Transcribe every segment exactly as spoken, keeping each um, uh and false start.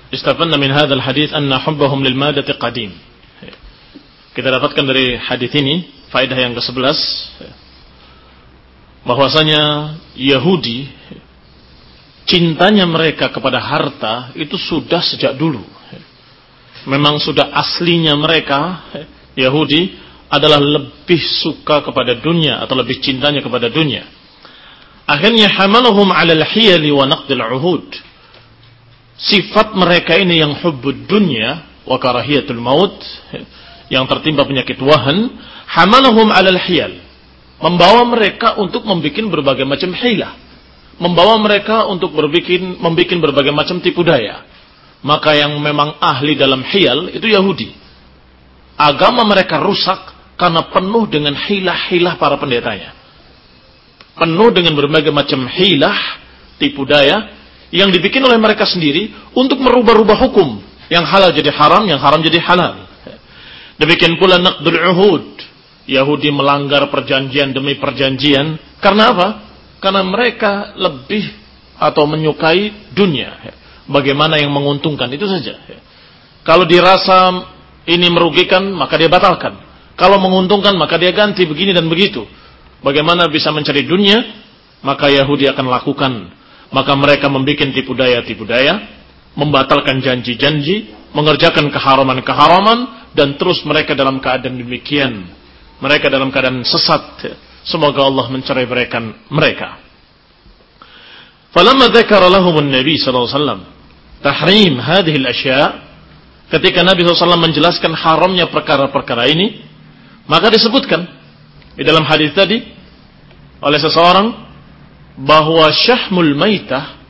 istafanna min hadzal hadits anna hubbahum lil madati qadim. Kita dapatkan dari hadis ini faedah yang kesebelas, bahwasanya Yahudi cintanya mereka kepada harta itu sudah sejak dulu. Memang sudah aslinya mereka Yahudi adalah lebih suka kepada dunia atau lebih cintanya kepada dunia. Akhirnya hamalahum 'ala al-hiyali wa naqdil 'uhud. Sifat mereka ini yang hubbud dunya wa karahiyatul maut, yang tertimpa penyakit wahan, hamalahum 'ala al-hiyal. Membawa mereka untuk membuat berbagai macam hilah. Membawa mereka untuk berbikin membuat berbagai macam tipu daya. Maka yang memang ahli dalam hiyal itu Yahudi. Agama mereka rusak karena penuh dengan hilah-hilah para pendetanya. Penuh dengan berbagai macam hilah, tipu daya yang dibikin oleh mereka sendiri untuk merubah-rubah hukum. Yang halal jadi haram, yang haram jadi halal. Demikian pula naqdul uhud. Yahudi melanggar perjanjian demi perjanjian. Karena apa? Karena mereka lebih atau menyukai dunia. Bagaimana yang menguntungkan, itu saja. Kalau dirasa ini merugikan, maka dia batalkan. Kalau menguntungkan, maka dia ganti begini dan begitu. Bagaimana bisa mencari dunia, maka Yahudi akan lakukan. Maka mereka membuat tipu daya-tipu daya, membatalkan janji-janji, mengerjakan keharaman-keharaman, dan terus mereka dalam keadaan demikian. Mereka dalam keadaan sesat. Semoga Allah menceraikan mereka. Falamma dzakara lahum an-nabi sallallahu alaihi wasallam tahrim hadhihi al-asya', ketika Nabi sallallahu alaihi wasallam menjelaskan haramnya perkara-perkara ini, maka disebutkan di dalam hadis tadi oleh seseorang bahwa syahmul maitah,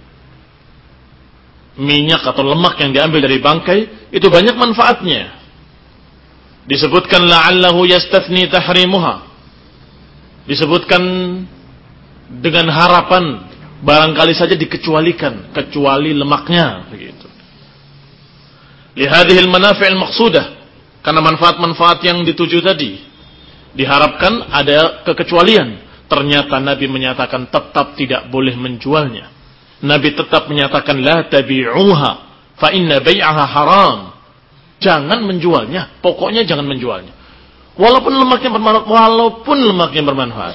minyak atau lemak yang diambil dari bangkai, itu banyak manfaatnya. Disebutkan la'allahu yastathni tahrimuha. Disebutkan dengan harapan barangkali saja dikecualikan, kecuali lemaknya, begitu. Lihadihil manafi'il maqsudah, karena manfaat-manfaat yang dituju tadi diharapkan ada kekecualian. Ternyata Nabi menyatakan tetap tidak boleh menjualnya. Nabi tetap menyatakan la tabi'uha fa inna bai'aha haram. Jangan menjualnya, pokoknya jangan menjualnya. Walaupun lemaknya bermanfaat, walaupun lemaknya bermanfaat.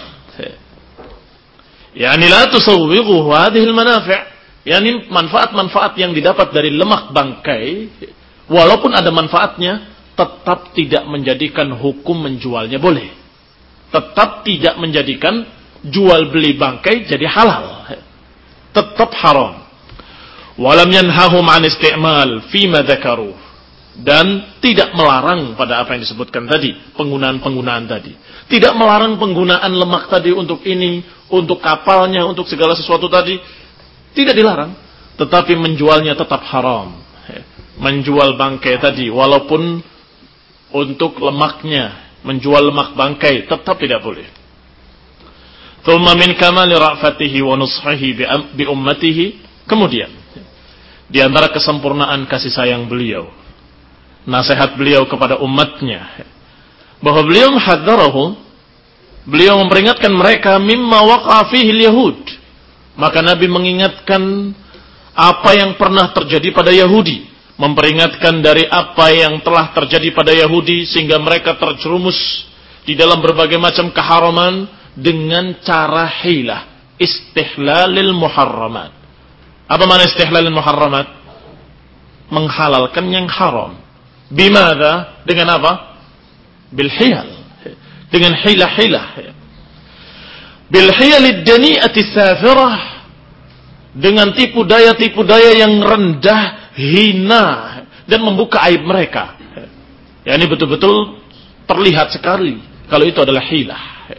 Yani la tusawwighu hadhihi al-manafi', yani manfaat-manfaat yang didapat dari lemak bangkai, walaupun ada manfaatnya, tetap tidak menjadikan hukum menjualnya boleh. Tetap tidak menjadikan jual beli bangkai jadi halal. Tetap haram. Walam yanhahum 'an isti'mal fima dzakaru. Dan tidak melarang pada apa yang disebutkan tadi, penggunaan-penggunaan tadi. Tidak melarang penggunaan lemak tadi untuk ini, untuk kapalnya, untuk segala sesuatu tadi. Tidak dilarang. Tetapi menjualnya tetap haram. Menjual bangkai tadi, walaupun untuk lemaknya, menjual lemak bangkai, tetap tidak boleh. Thumma min kamali ra'fatihi wa nushihi bi ummatihi. Kemudian, di antara kesempurnaan kasih sayang beliau, nasihat beliau kepada umatnya, bahwa beliau menghadzarahum, beliau memperingatkan mereka mimma waqa'a fihi al-yahud. Maka Nabi mengingatkan apa yang pernah terjadi pada Yahudi, memperingatkan dari apa yang telah terjadi pada Yahudi sehingga mereka terjerumus di dalam berbagai macam keharaman dengan cara hilah, istihlalil muharramat. Apa makna istihlalil muharramat? Menghalalkan yang haram. Bimada? Dengan apa? Bilhiyal. Dengan hilah-hilah. Bilhiyalid dani'ati safirah. Dengan tipu daya-tipu daya yang rendah, hina, dan membuka aib mereka. Ya, ini betul-betul terlihat sekali kalau itu adalah hilah.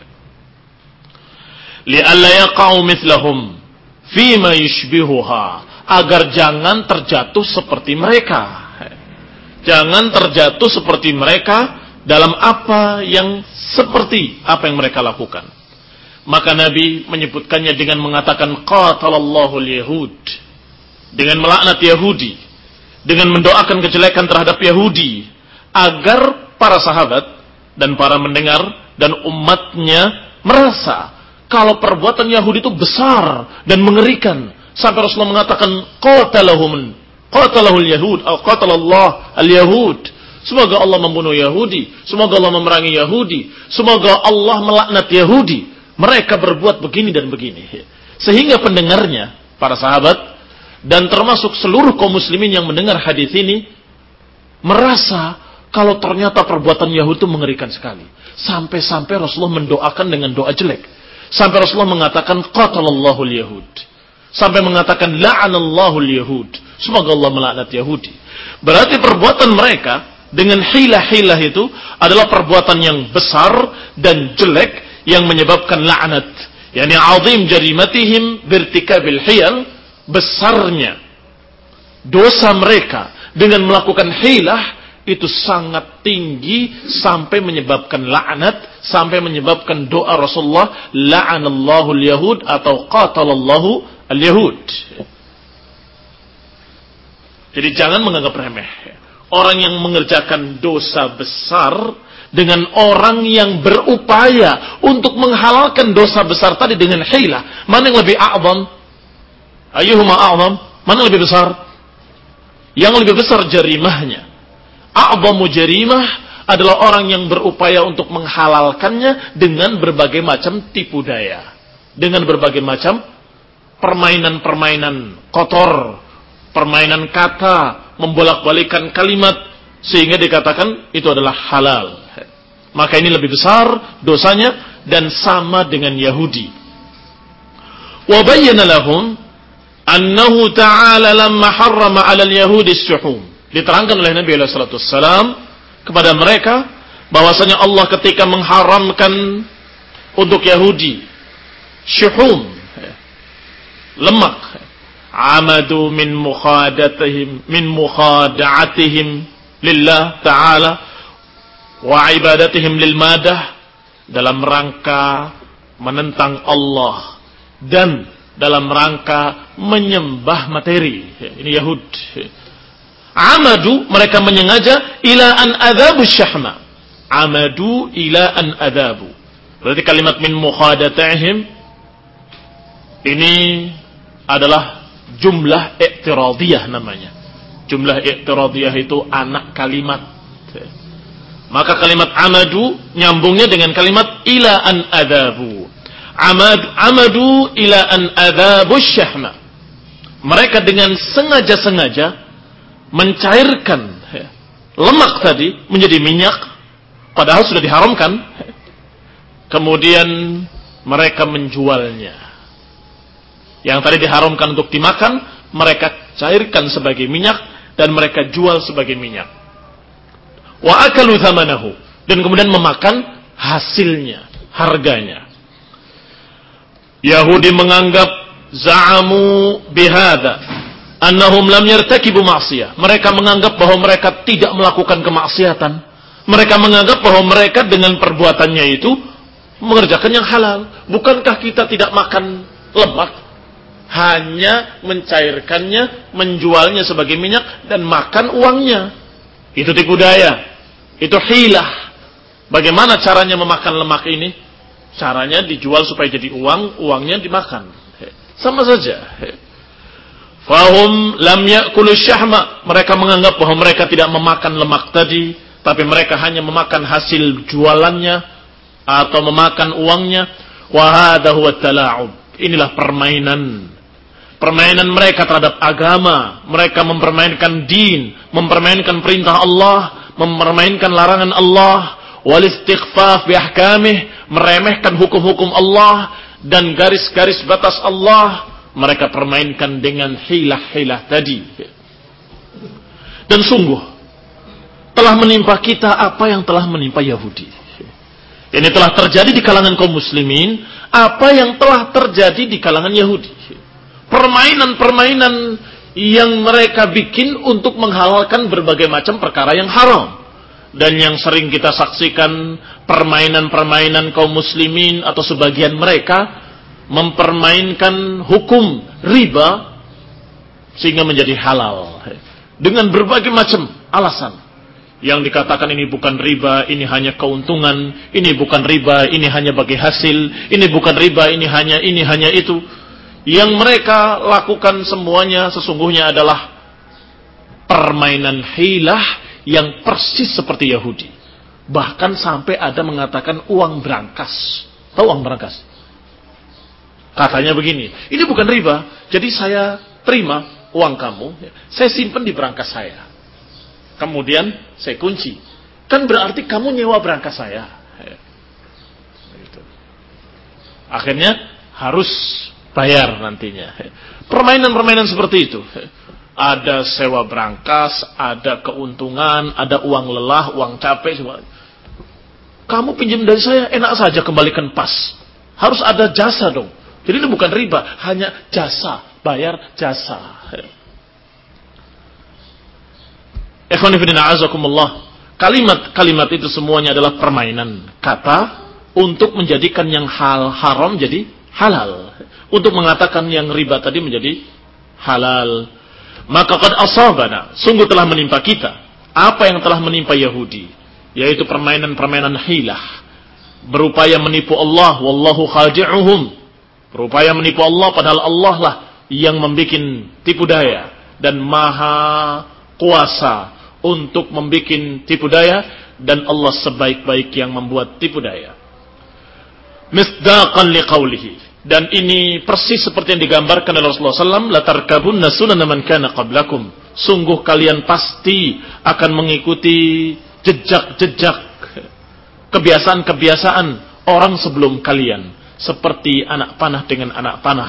Li'alla yaqa'u mithlahum fima yushbihuha, agar jangan terjatuh seperti mereka. Jangan terjatuh seperti mereka dalam apa yang seperti apa yang mereka lakukan. Maka Nabi menyebutkannya dengan mengatakan qatalallahu al-yahud, dengan melaknat Yahudi, dengan mendoakan kejelekan terhadap Yahudi, agar para sahabat dan para mendengar dan umatnya merasa kalau perbuatan Yahudi itu besar dan mengerikan, sampai Rasulullah mengatakan qatalahum qatalahul yahud atau qatalallah al-yahud. Semoga Allah membunuh Yahudi, semoga Allah memerangi Yahudi, semoga Allah melaknat Yahudi. Mereka berbuat begini dan begini. Sehingga pendengarnya, para sahabat, dan termasuk seluruh kaum muslimin yang mendengar hadis ini, merasa kalau ternyata perbuatan Yahudi itu mengerikan sekali. Sampai-sampai Rasulullah mendoakan dengan doa jelek. Sampai Rasulullah mengatakan, qatalallahu al-yahud. Sampai mengatakan, la'anallahu al-yahud. Semoga Allah melaknat Yahudi. Berarti perbuatan mereka dengan hilah-hilah itu adalah perbuatan yang besar dan jelek yang menyebabkan laknat. Yani azim jarimatihim birtikabil hiyal, besarnya dosa mereka dengan melakukan hilah itu sangat tinggi sampai menyebabkan laknat, sampai menyebabkan doa Rasulullah, la'anallahu al-yahud atau qatalallahu al-yahud. Jadi jangan menganggap remeh orang yang mengerjakan dosa besar dengan orang yang berupaya untuk menghalalkan dosa besar tadi dengan hilah. Mana yang lebih a'zam? Ayyuhuma a'zam? Mana yang lebih besar? Yang lebih besar jarimahnya. A'zamu jarimah adalah orang yang berupaya untuk menghalalkannya dengan berbagai macam tipu daya, dengan berbagai macam permainan-permainan kotor, permainan kata, membolak-balikan kalimat sehingga dikatakan itu adalah halal. Maka ini lebih besar dosanya dan sama dengan Yahudi. Wa bayyana lahum annahu ta'ala lamma harrama 'alal yahudi as-suhum. Diterangkan oleh Nabi sallallahu alaihi wasallam kepada mereka bahwasanya Allah ketika mengharamkan untuk Yahudi syuhum, lemak, amadu min mukhadatihim min mukhada'atihim lillah ta'ala wa ibadatihim lil madah, dalam rangka menentang Allah dan dalam rangka menyembah materi. Ini Yahud. Amadu, mereka menyengaja, ila an adzabu syahma. Amadu ila an adzabu. Berarti kalimat min mukhadatihim ini adalah jumlah i'tiradiyah namanya. Jumlah i'tiradiyah itu anak kalimat. Maka kalimat amadu nyambungnya dengan kalimat ila an adzabu. Amadu, amadu ila an adzabu syahma. Mereka dengan sengaja-sengaja mencairkan lemak tadi menjadi minyak, padahal sudah diharamkan. Kemudian mereka menjualnya. Yang tadi diharamkan untuk dimakan, mereka cairkan sebagai minyak dan mereka jual sebagai minyak. Wa akalu thamanahu, dan kemudian memakan hasilnya, harganya. Yahudi menganggap za'amu bihadza annahum lam yartakibu ma'siyah. Mereka menganggap bahwa mereka tidak melakukan kemaksiatan. Mereka menganggap bahwa mereka dengan perbuatannya itu mengerjakan yang halal. Bukankah kita tidak makan lemak? Hanya mencairkannya, menjualnya sebagai minyak dan makan uangnya. Itu tipu daya. Itu hilah. Bagaimana caranya memakan lemak ini? Caranya dijual supaya jadi uang, uangnya dimakan. Sama saja. Fahum lam ya'kulu syahma. Mereka menganggap bahwa mereka tidak memakan lemak tadi, tapi mereka hanya memakan hasil jualannya atau memakan uangnya. Wa hadha huwa tala'ub. Inilah permainan. Permainan mereka terhadap agama. Mereka mempermainkan din, mempermainkan perintah Allah, mempermainkan larangan Allah, wal istighfaf bi ahkamih, meremehkan hukum-hukum Allah dan garis-garis batas Allah. Mereka permainkan dengan hilah-hilah tadi. Dan sungguh telah menimpa kita apa yang telah menimpa Yahudi. Ini telah terjadi di kalangan kaum muslimin apa yang telah terjadi di kalangan Yahudi. Permainan-permainan yang mereka bikin untuk menghalalkan berbagai macam perkara yang haram. Dan yang sering kita saksikan permainan-permainan kaum muslimin atau sebagian mereka mempermainkan hukum riba sehingga menjadi halal dengan berbagai macam alasan. Yang dikatakan ini bukan riba, ini hanya keuntungan, ini bukan riba, ini hanya bagi hasil, ini bukan riba, ini hanya ini hanya itu. Yang mereka lakukan semuanya sesungguhnya adalah permainan hilah yang persis seperti Yahudi. Bahkan sampai ada mengatakan uang berangkas. Tahu uang berangkas? Katanya begini, ini bukan riba, jadi saya terima uang kamu, saya simpan di berangkas saya. Kemudian saya kunci. Kan berarti kamu nyewa berangkas saya. Akhirnya harus bayar nantinya. Permainan-permainan seperti itu. Ada sewa berangkas, ada keuntungan, ada uang lelah, uang capek. Semua. Kamu pinjam dari saya, enak saja kembalikan pas. Harus ada jasa dong. Jadi ini bukan riba, hanya jasa, bayar jasa. Ikhwani fillah azakumullah. Kalimat-kalimat itu semuanya adalah permainan kata untuk menjadikan yang hal haram jadi halal. Untuk mengatakan yang riba tadi menjadi halal. Maka qad asabana, sungguh telah menimpa kita apa yang telah menimpa Yahudi, yaitu permainan-permainan hilah, berupaya menipu Allah, wallahu khadi'uhum, berupaya menipu Allah padahal Allah lah yang membuat tipu daya dan maha kuasa untuk membuat tipu daya, dan Allah sebaik-baik yang membuat tipu daya. Misdaqan liqaulihi, dan ini persis seperti yang digambarkan oleh Rasulullah sallallahu alaihi wasallam, latarkabunna sunana man kana qablakum, sungguh kalian pasti akan mengikuti jejak-jejak kebiasaan-kebiasaan orang sebelum kalian, seperti anak panah dengan anak panah.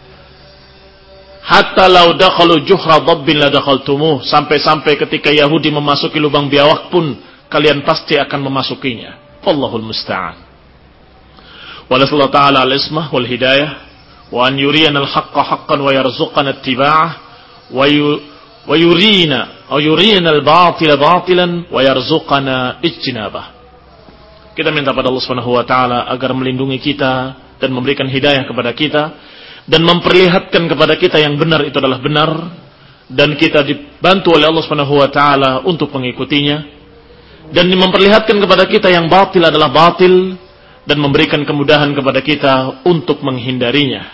Hatta law dakhalu juhra dhabbin la dakhaltumuh, sampai-sampai ketika Yahudi memasuki lubang biawak pun kalian pasti akan memasukinya. Wallahul musta'an. Wa nasallahu ta'ala al-ismah wal hidayah wa an yuriyana al-haqqa haqqan wa yarzuqana ittiba'ah wa yurina aw yurina al-batila batilan wa yarzuqana ijtinabah. Kita minta pada Allah Subhanahu wa taala agar melindungi kita dan memberikan hidayah kepada kita dan memperlihatkan kepada kita yang benar itu adalah benar, dan kita dibantu oleh Allah Subhanahu wa taala untuk mengikutinya, dan memperlihatkan kepada kita yang batil adalah batil, dan memberikan kemudahan kepada kita untuk menghindarinya.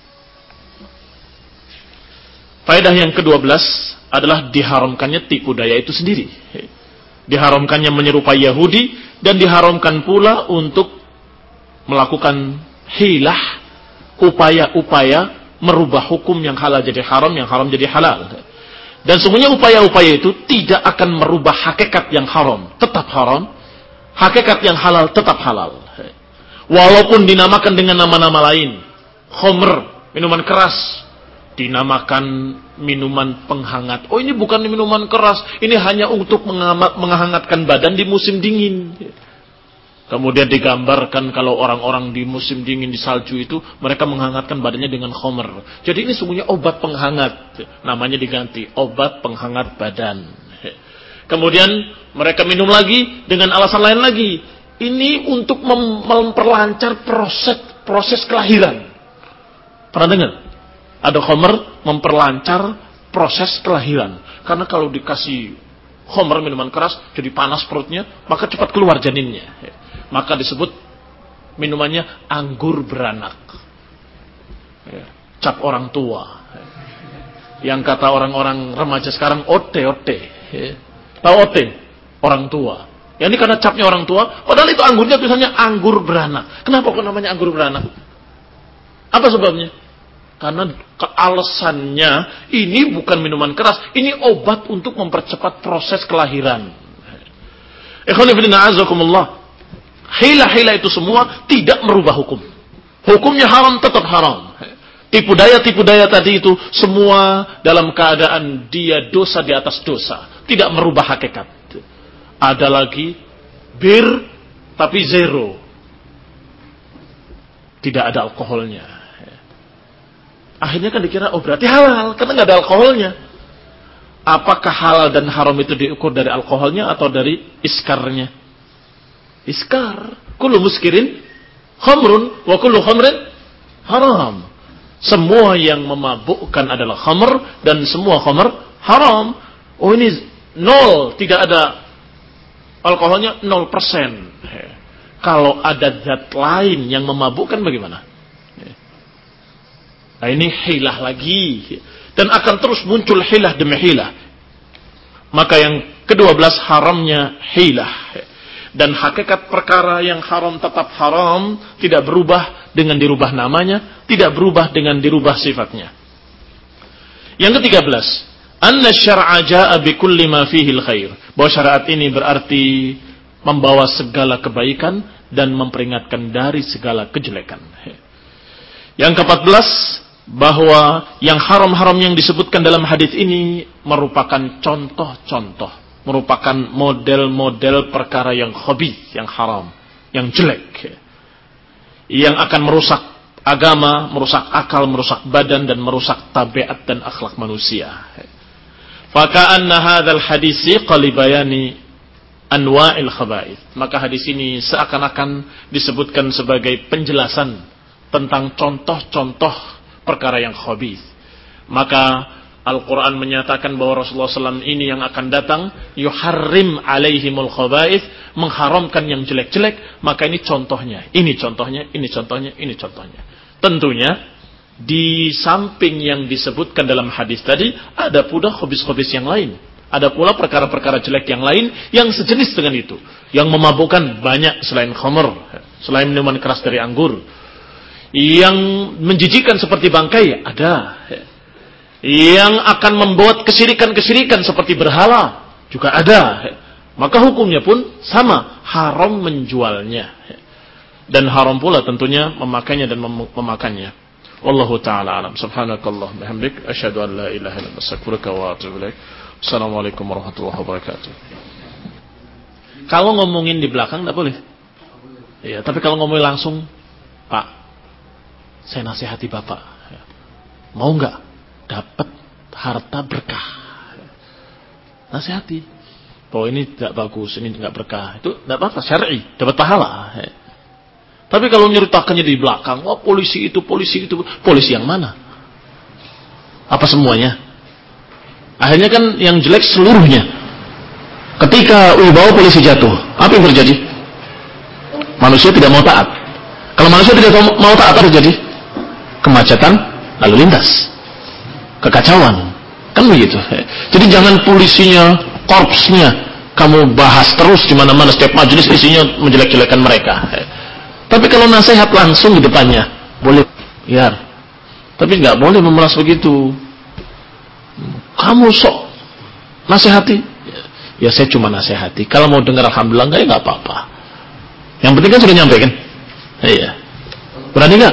Faedah yang kedua belas adalah diharamkannya tipu daya itu sendiri. Diharamkannya menyerupai Yahudi, dan diharamkan pula untuk melakukan hilah, upaya-upaya merubah hukum yang halal jadi haram, yang haram jadi halal. Dan semuanya upaya-upaya itu tidak akan merubah hakikat yang haram, tetap haram. Hakikat yang halal tetap halal. Walaupun dinamakan dengan nama-nama lain. Khamr, minuman keras, dinamakan minuman penghangat. Oh, ini bukan minuman keras, ini hanya untuk menghangatkan badan di musim dingin. Kemudian digambarkan kalau orang-orang di musim dingin di salju itu mereka menghangatkan badannya dengan khamr. Jadi ini sungguhnya obat penghangat. Namanya diganti obat penghangat badan. Kemudian mereka minum lagi dengan alasan lain lagi. Ini untuk mem- memperlancar proses proses kelahiran. Pernah dengar? Ada khamr memperlancar proses kelahiran. Karena kalau dikasih khamr minuman keras jadi panas perutnya, maka cepat keluar janinnya. Maka disebut minumannya anggur beranak. Cap orang tua. Yang kata orang-orang remaja sekarang ote-ote. Tahu ote? Orang tua. Ya ini karena capnya orang tua, padahal itu anggurnya tulisannya anggur beranak. Kenapa kok namanya anggur beranak? Apa sebabnya? Karena alasannya ini bukan minuman keras, ini obat untuk mempercepat proses kelahiran. Ikhwan fillah azakumullah. Hilah-hilah itu semua tidak merubah hukum. Hukumnya haram tetap haram. Tipu daya-tipu daya tadi itu semua dalam keadaan dia dosa di atas dosa, tidak merubah hakikat. Ada lagi bir tapi zero, tidak ada alkoholnya. Akhirnya kan dikira oh berarti halal karena nggak ada alkoholnya. Apakah halal dan haram itu diukur dari alkoholnya atau dari iskarnya? Iskar, kullu muskirin khamrun wa kullu khamrin haram. Semua yang memabukkan adalah khamr dan semua khamr haram. Oh ini nol, tidak ada alkoholnya nol persen. Kalau ada zat lain yang memabukkan bagaimana? Nah ini hilah lagi. Dan akan terus muncul hilah demi hilah. Maka yang kedua belas haramnya hilah. Dan hakikat perkara yang haram tetap haram, tidak berubah dengan dirubah namanya, tidak berubah dengan dirubah sifatnya. Yang ketiga belas, anna syar'a jaa'a bikulli ma fihi al-khair. Bahwa syariat ini berarti membawa segala kebaikan dan memperingatkan dari segala kejelekan. Yang keempat belas, bahwa yang haram-haram yang disebutkan dalam hadis ini merupakan contoh-contoh, merupakan model-model perkara yang khabith, yang haram, yang jelek, yang akan merusak agama, merusak akal, merusak badan, dan merusak tabiat dan akhlak manusia. Faka'anna hadzal hadisi qali bayani anwa'il khaba'ith. Maka hadis ini seakan-akan disebutkan sebagai penjelasan tentang contoh-contoh perkara yang khabith. Maka Al-Quran menyatakan bahwa Rasulullah shallallahu alaihi wasallam ini yang akan datang, yuharrim alaihimul khaba'ith, mengharamkan yang jelek-jelek. Maka ini contohnya, ini contohnya, ini contohnya, ini contohnya. Tentunya di samping yang disebutkan dalam hadis tadi, ada pula khabith-khabith yang lain. Ada pula perkara-perkara jelek yang lain yang sejenis dengan itu, yang memabukkan banyak selain khamr, selain minuman keras dari anggur. Yang menjijikan seperti bangkai ada, yang akan membuat kesirikan-kesirikan seperti berhala juga ada. Maka hukumnya pun sama, haram menjualnya dan haram pula tentunya memakainya dan mem- memakannya. Wallahu taala alam. Subhanakallah bihamdik asyhadu an la ilaha illa anta astaghfiruka wa atubu ilaik. Assalamualaikum warahmatullahi wabarakatuh. Kalau ngomongin di belakang enggak boleh. Iya, tapi kalau ngomongin langsung, Pak, saya nasihati Bapak, mau nggak dapat harta berkah? Nasihati, bahwa ini tidak bagus, ini nggak berkah, itu nggak apa-apa, syar'i, dapat pahala. Tapi kalau nyeritakannya di belakang, wah polisi itu, polisi itu, polisi yang mana? Apa semuanya? Akhirnya kan yang jelek seluruhnya. Ketika wibawa polisi jatuh, apa yang terjadi? Manusia tidak mau taat. Kalau manusia tidak mau taat, apa terjadi? Kemacetan lalu lintas, kekacauan, kan begitu. Jadi jangan polisinya, korpsnya kamu bahas terus di mana-mana, setiap majelis isinya menjelek-jelekan mereka. Tapi kalau nasihat langsung di depannya boleh, ya. Tapi nggak boleh memeras begitu. Kamu sok nasihati, ya saya cuma nasihati. Kalau mau dengar alhamdulillah nggak, ya nggak apa-apa. Yang penting kan sudah nyampe kan? Iya. Berani nggak?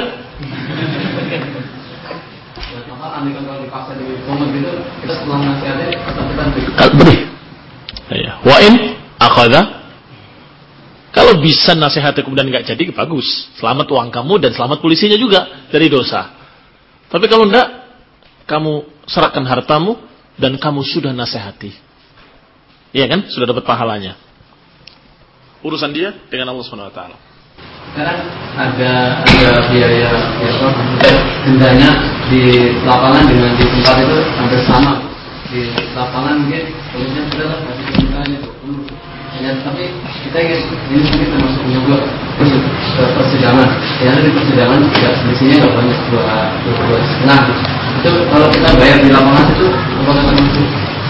Beri. Ya. Wa in akhadha, kalau bisa nasihatnya kemudian nggak jadi, bagus. Selamat uang kamu dan selamat polisinya juga dari dosa. Tapi kalau enggak, kamu serahkan hartamu dan kamu sudah nasihati. Iya kan? Sudah dapat pahalanya. Urusan dia dengan Allah Subhanahu wa taala. Sekarang ada ada biaya ya apa dendanya di lapangan dengan di tempat itu hampir sama. Di lapangan mungkin polisinya sudah lah masih dendanya itu ya, tapi kita ingin ini mungkin termasuk juga persidangan. Ya di persidangan tidak selisihnya nggak banyak, dua dua setengah. Itu kalau kita bayar di lapangan itu apakah termasuk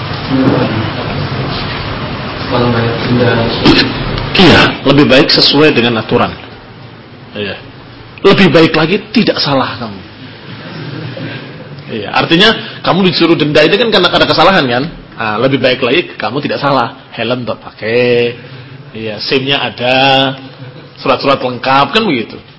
kalau bayar denda? Iya, lebih baik sesuai dengan aturan. Iya. Lebih baik lagi tidak salah kamu. Iya, artinya kamu disuruh denda itu kan karena ada kesalahan kan? Nah, lebih baik lagi kamu tidak salah. Helm tak pakai. Iya, SIM-nya ada. Surat-surat lengkap kan begitu.